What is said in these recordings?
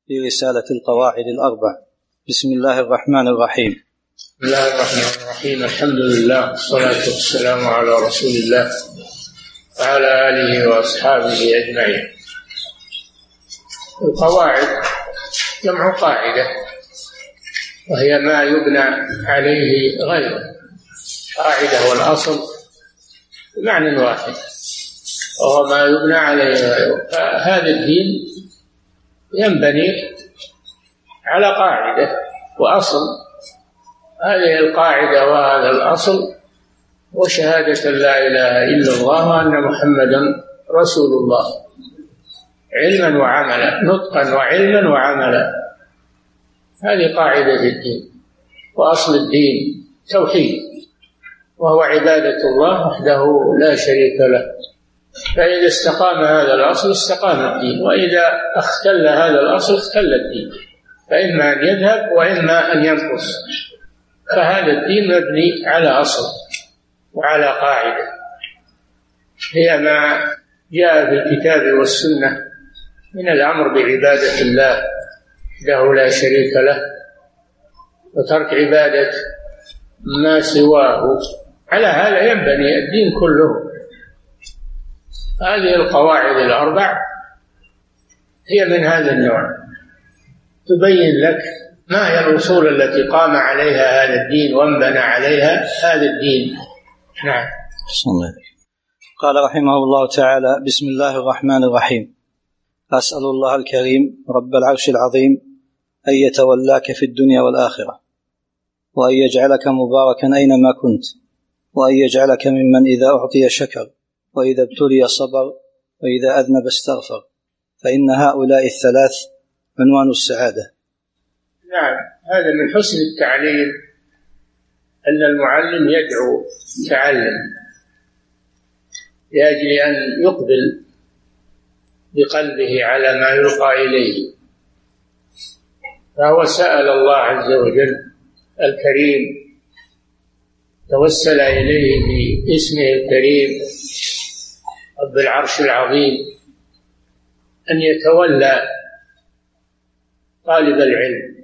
في رسالة القواعد الأربع. بسم الله الرحمن الرحيم. بسم الله الرحمن الرحيم. الحمد لله والصلاة والسلام على رسول الله وعلى آله وأصحابه أجمعين. القواعد جمع قاعدة، وهي ما يبنى عليه غيره. قاعدة والأصل بمعنى واحد، وهو ما يبنى عليه غيره. فهذا الدين ينبني على قاعدة وأصل. هذه القاعدة وهذا الأصل وشهادة لا إله إلا الله وأن محمدا رسول الله، علما وعملا، نطقا وعلما وعملا. هذه قاعدة الدين. وأصل الدين توحيد، وهو عبادة الله وحده لا شريك له. فإذا استقام هذا الأصل استقام الدين، وإذا اختل هذا الأصل اختل الدين، فإما أن يذهب وإما أن ينقص. فهذا الدين مبني على أصل وعلى قاعدة، هي ما جاء في الكتاب والسنة من الأمر بعبادة الله وحده لا شريك له، وترك عبادة ما سواه. على هذا ينبني الدين كله. هذه القواعد الأربع هي من هذا النوع، تبين لك ما هي الأصول التي قام عليها هذا الدين وانبنى عليها هذا الدين. نعم. قال رحمه الله تعالى: بسم الله الرحمن الرحيم. أسأل الله الكريم رب العرش العظيم أن يتولاك في الدنيا والآخرة، وأن يجعلك مباركا أينما كنت، وأن يجعلك ممن إذا أعطي شكر، وإذا ابتلي صبر، وإذا أذنب استغفر، فإن هؤلاء الثلاث عنوان السعادة. نعم، هذا من حسن التعليم أن المعلم يدعو متعلم لأجل أن يقبل بقلبه على ما يلقى إليه. فهو سأل الله عز وجل الكريم، توسل إليه باسمه الكريم رب العرش العظيم أن يتولى طالب العلم،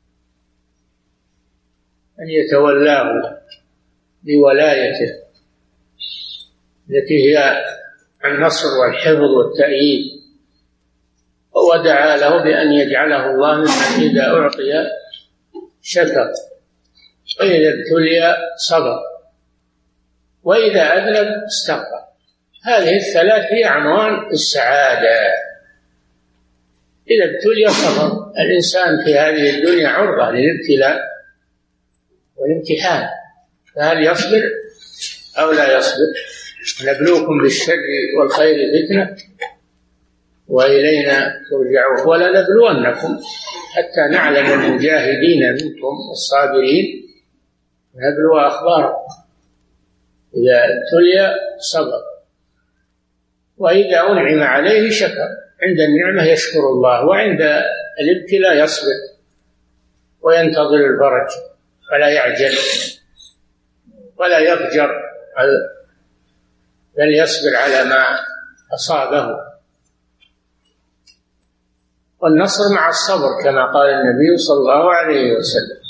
أن يتولاه بولايته التي هي النصر والحفظ والتأييد. ودعا له بأن يجعله الله ممن إذا أعطي شكر، وإذا ابتلي صبر، وإذا أذنب استغفر. هذه الثلاث هي عنوان السعادة. إذا ابتلي صبر. الإنسان في هذه الدنيا عرضة للابتلاء والامتحان، فهل يصبر أو لا يصبر؟ نبلوكم بالشر والخير فتنة وإلينا ترجعون ولنبلونكم حتى نعلم المجاهدين منكم والصابرين ونبلو أخباركم. إذا ابتلي صبر، وإذا أنعم عليه شكر. عند النعمة يشكر الله، وعند الابتلاء يصبر وينتظر الفرج، فلا يعجل ولا يضجر، بل يصبر على ما أصابه. والنصر مع الصبر كما قال النبي صلى الله عليه وسلم،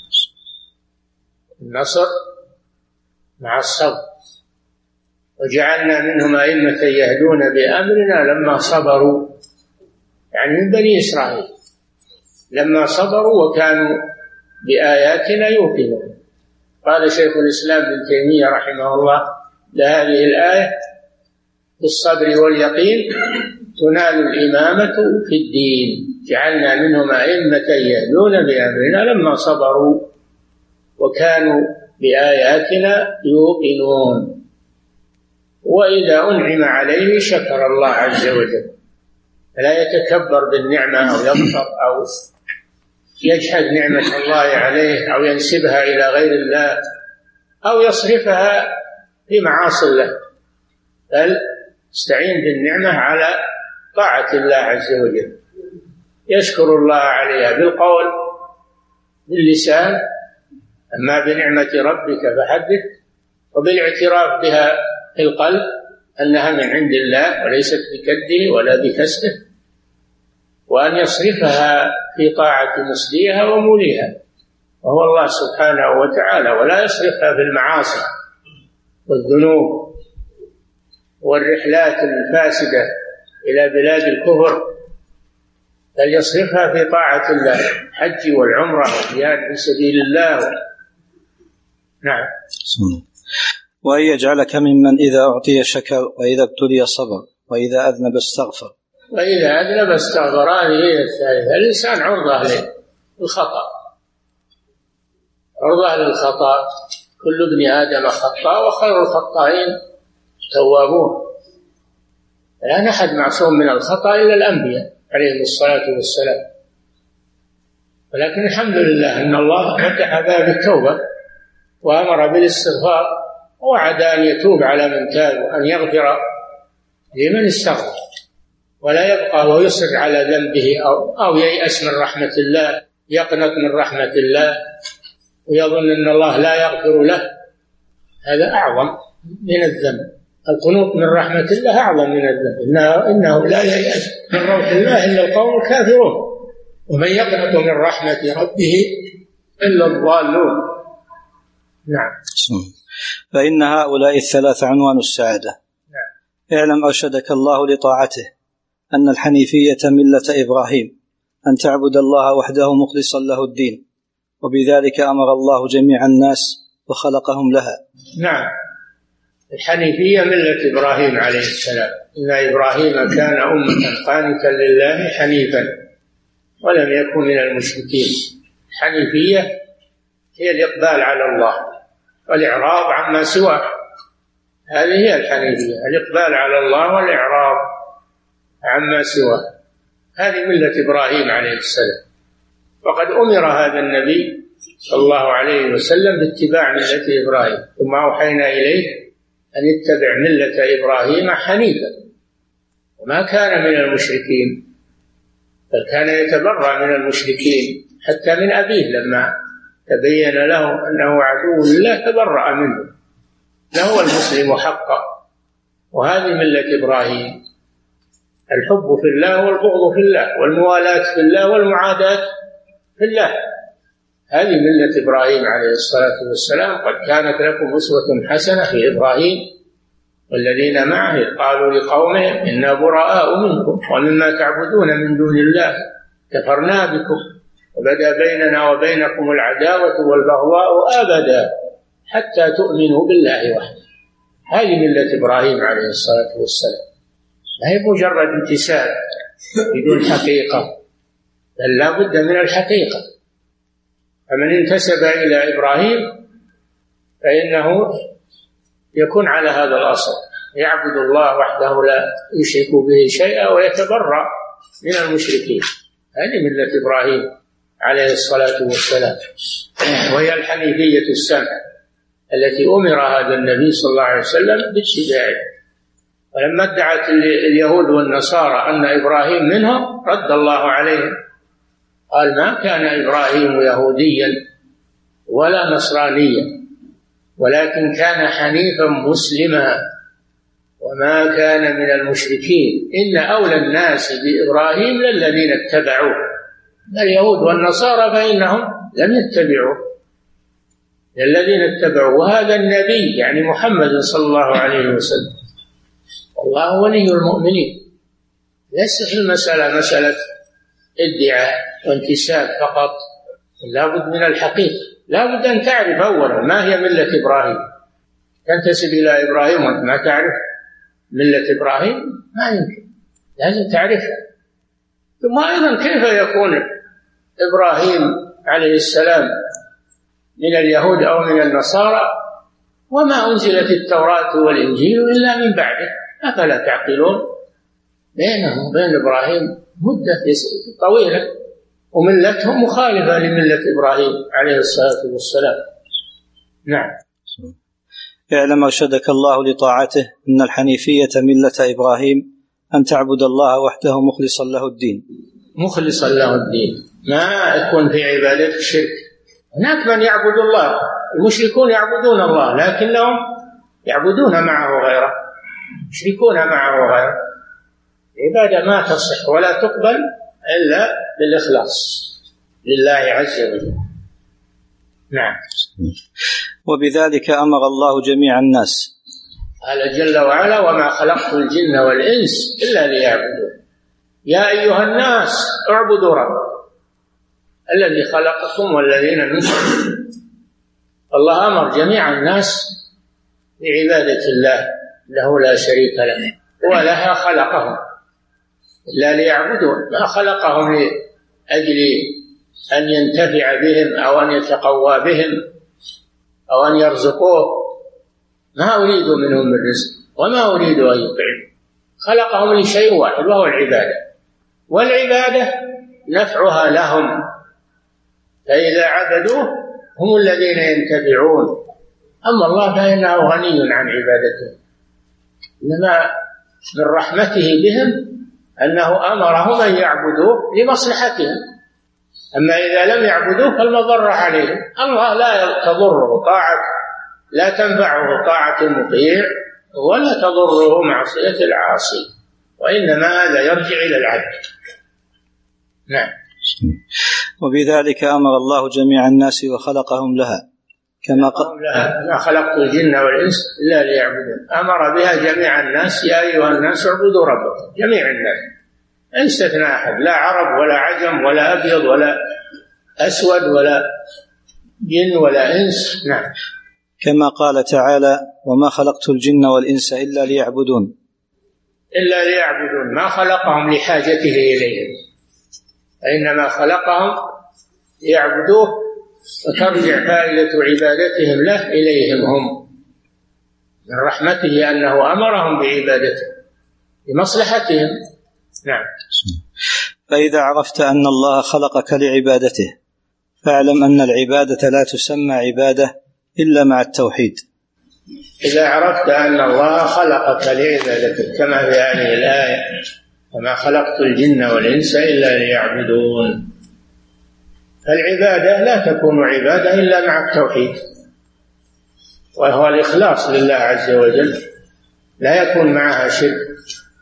النصر مع الصبر. وجعلنا منهم أئمة يهدون بأمرنا لما صبروا، يعني من بني إسرائيل، لما صبروا وكانوا بآياتنا يوقنون. قال شيخ الإسلام ابن تيمية رحمه الله لهذه الآية: بالصبر واليقين تنال الإمامة في الدين، جعلنا منهم أئمة يهدون بأمرنا لما صبروا وكانوا بآياتنا يوقنون. وإذا أنعم عليه شكر الله عز وجل، فلا يتكبر بالنعمة أو يغفر أو يجحد نعمة الله عليه أو ينسبها إلى غير الله أو يصرفها في معاصي الله، بل استعين بالنعمة على طاعة الله عز وجل، يشكر الله عليها بالقول باللسان، أما بنعمة ربك فحدث، وبالاعتراف بها في القلب أنها من عند الله وليست بكده ولا بكسبه، وأن يصرفها في طاعة مسديها وموليها، وهو الله سبحانه وتعالى، ولا يصرفها في المعاصي والذنوب والرحلات الفاسدة إلى بلاد الكفر، بل يصرفها في طاعة الله، الحج والعمرة والجهاد في سبيل الله. نعم. وأن يجعلك ممن إذا أعطي شكر وإذا ابتلي صبر وإذا أذنب استغفر. وإذا أذنب استغفر، هذه هي الثالثة. الإنسان عرضة للخطأ، عرضة للخطأ، كل ابن آدم خطاء وخير الخطائين توابون. لا أحد معصوم من الخطأ إلا الأنبياء عليهم الصلاة والسلام، ولكن الحمد لله أن الله فتح باب التوبة وأمر بالاستغفار، ووعد أن يتوب على من تاب وأن يغفر لمن استغفر، ولا يبقى ويصر على ذنبه أو ييأس من رحمة الله، يقنط من رحمة الله ويظن أن الله لا يغفر له. هذا أعظم من الذنب، القنوط من رحمة الله أعظم من الذنب. إنه لا ييأس من روح الله إلا القوم الكافرون، ومن يقنط من رحمة ربه إلا الضالون. نعم. فإن هؤلاء الثلاث عنوان السعادة. نعم. اعلم أرشدك الله لطاعته أن الحنيفية ملة إبراهيم، أن تعبد الله وحده مخلصا له الدين، وبذلك أمر الله جميع الناس وخلقهم لها. نعم، الحنيفية ملة إبراهيم عليه السلام، إن إبراهيم كان أمة قانتا لله حنيفا ولم يكن من المشركين. الحنيفية هي الإقبال على الله والإعراض عما سواه، هذه هي الحنيفية، الإقبال على الله والإعراض عما سواه، هذه ملة إبراهيم عليه السلام. وقد أمر هذا النبي صلى الله عليه وسلم باتباع ملة إبراهيم، ثم أوحينا إليه أن اتبع ملة إبراهيم حنيفا وما كان من المشركين، بل كان يتبرأ من المشركين حتى من أبيه لما تبين له أنه عدو لله تبرأ منه، لهو المسلم حقا. وهذه ملة إبراهيم، الحب في الله والبغض في الله والموالاة في الله والمعاداة في الله، هذه ملة إبراهيم عليه الصلاة والسلام. قد كانت لكم أسوة حسنة في إبراهيم والذين معه قالوا لقومهم إنا براء منكم ومما تعبدون من دون الله كفرنا بكم وبدأ بيننا وبينكم العداوة والبغضاء أبدا حتى تؤمنوا بالله وحده. هذه ملة إبراهيم عليه الصلاة والسلام، لا هي مجرد امتثال بدون حقيقة، بل لا بد من الحقيقة. فمن انتسب إلى إبراهيم فإنه يكون على هذا الأصل، يعبد الله وحده لا يشرك به شيئا ويتبرأ من المشركين. هذه ملة إبراهيم عليه الصلاة والسلام، وهي الحنيفية السمحة التي أمر هذا النبي صلى الله عليه وسلم باتباعها. ولما ادعت اليهود والنصارى أن إبراهيم منهم رد الله عليهم، قال ما كان إبراهيم يهوديا ولا نصرانيا ولكن كان حنيفا مسلما وما كان من المشركين، إن أولى الناس بإبراهيم للذين اتبعوه، اليهود والنصارى فإنهم لم يتبعوه، الذين اتبعوه. وهذا النبي يعني محمد صلى الله عليه وسلم، والله ولي المؤمنين. ليست المسألة مسألة ادعاء وانتساب فقط، لا بد من الحقيقة، لا بد أن تعرف أولا ما هي ملة إبراهيم. تنتسب إلى إبراهيم وأنت ما تعرف ملة إبراهيم ما يمكن، لازم تعرفها. ثم أيضا كيف يكون إبراهيم عليه السلام من اليهود أو من النصارى وما أنزلت التوراة والإنجيل إلا من بعده؟ أفلا تعقلون؟ بينهم وبين إبراهيم مدة طويلة، وملتهم مخالفة لملة إبراهيم عليه الصلاة والسلام. نعم. اعلم أرشدك الله لطاعته أن الحنيفية ملة إبراهيم أن تعبد الله وحده مخلصا له الدين. مخلصا له الدين، ما يكون في عبادة الشرك. هناك من يعبد الله، المشركون يعبدون الله لكنهم يعبدون معه غيره، يشركون معه غيره، عبادة ما تصح ولا تقبل إلا بالإخلاص لله عز وجل. نعم. وبذلك أمر الله جميع الناس. قال جل وعلا: وما خلقت الجن والإنس إلا ليعبدون. يا أيها الناس اعبدوا ربكم الذي خلقكم والذين من قبلكم. الله أمر جميع الناس بعبادة الله له لا شريك له، ولها خلقهم إلا ليعبدون. ما خلقهم لأجل أن ينتفع بهم أو أن يتقوى بهم أو أن يرزقوه. ما أريد منهم من رزق وما أريد أن يطعم. خلقهم لشيء واحد وهو العبادة، والعبادة نفعها لهم، فإذا عبدوه هم الذين ينتفعون. أما الله فإنه غني عن عبادتهم، إنما من رحمته بهم أنه أمرهم أن يعبدوه لمصلحتهم. أما إذا لم يعبدوه فالمضر عليهم. الله لا تضره طاعة، لا تنفعه طاعة المطيع ولا تضره معصية العاصي، وإنما هذا يرجع إلى العبد. نعم. وبذلك أمر الله جميع الناس وخلقهم لها كما ما خلقت الجن والإنس إلا ليعبدون. أمر بها جميع الناس: يا أيها الناس اعبدوا ربكم. جميع الناس، لا استثنى أحد، لا عرب ولا عجم ولا أبيض ولا أسود ولا جن ولا إنس. نعم. كما قال تعالى: وما خلقت الجن والإنس إلا ليعبدون. إلا ليعبدون، ما خلقهم لحاجته إليهم، إنما خلقهم ليعبدوه، وترجع فائدة عبادتهم له إليهم هم، من رحمته أنه أمرهم بعبادته لمصلحتهم. نعم. فإذا عرفت أن الله خلقك لعبادته فاعلم أن العبادة لا تسمى عبادة إلا مع التوحيد. إذا عرفت أن الله خلقك لعبادته كما في هذه الآية: وما خلقت الجن والإنس إلا ليعبدون. فالعبادة لا تكون عبادة إلا مع التوحيد، وهو الإخلاص لله عز وجل، لا يكون معها شرك،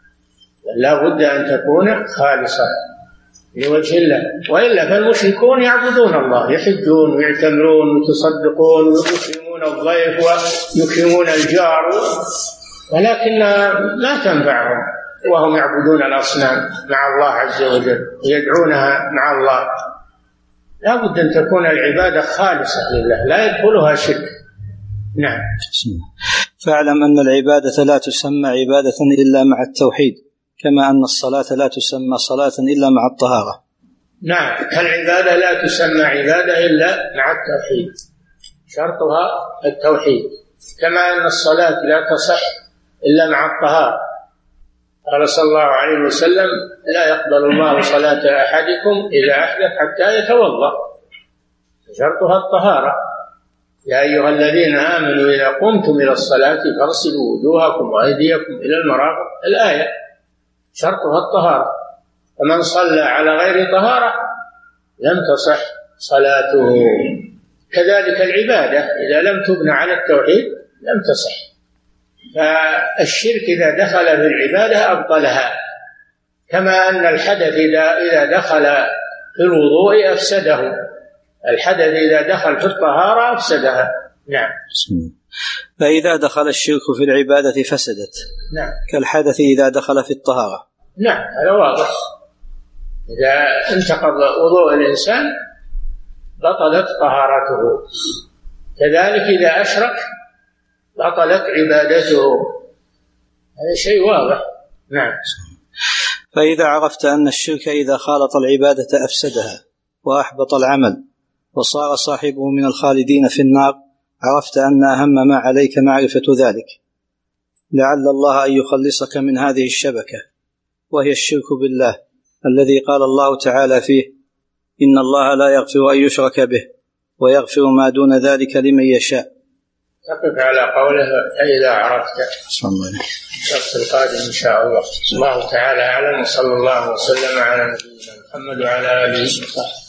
لا بد أن تكون خالصة لوجه الله. وإلا فالمشركون يعبدون الله، يحجون ويعتمرون ويتصدقون ويكرمون الضيف ويكرمون الجار، ولكن لا تنفعهم وهم يعبدون الأصنام مع الله عز وجل ويدعونها مع الله. لا بد أن تكون العبادة خالصة لله، لا يدخلها شرك. نعم. فاعلم أن العبادة لا تسمى عبادة إلا مع التوحيد، كما أن الصلاة لا تسمى صلاة إلا مع الطهارة. نعم، العبادة لا تسمى عبادة إلا مع التوحيد، شرطها التوحيد، كما أن الصلاة لا تصح إلا مع الطهارة. قال صلى الله عليه وسلم: لا يقبل الله صلاة أحدكم إذا أحدث حتى يتوضأ، شرطها الطهارة. يا أيها الذين آمنوا إذا قمتم إلى الصلاة فاغسلوا وجوهكم وأيديكم إلى المرافق، الآية شرطها الطهارة. فمن صلى على غير طهارة لم تصح صلاته. كذلك العبادة إذا لم تبنى على التوحيد لم تصح. فالشرك إذا دخل في العبادة أبطلها، كما أن الحدث إذا دخل في الوضوء أفسده. الحدث إذا دخل في الطهارة أفسدها. نعم. فإذا دخل الشرك في العبادة فسدت. نعم. كالحدث إذا دخل في الطهارة. نعم، هذا واضح. إذا انتقض وضوء الإنسان بطلت طهارته، كذلك إذا أشرك بطلت عبادته. هذا شيء واضح. نعم. فإذا عرفت أن الشرك إذا خالط العبادة أفسدها وأحبط العمل وصار صاحبه من الخالدين في النار، عرفت أن أهم ما عليك معرفة ذلك، لعل الله أن يخلصك من هذه الشبكة، وهي الشرك بالله الذي قال الله تعالى فيه: إن الله لا يغفر أن يشرك به ويغفر ما دون ذلك لمن يشاء. تقف على قوله فإذا عرفت. صلى الله عليه الشخص القادم إن شاء الله. الله تعالى أعلم، وصلى الله وسلم على نبينا محمد وعلى آله وصحبه.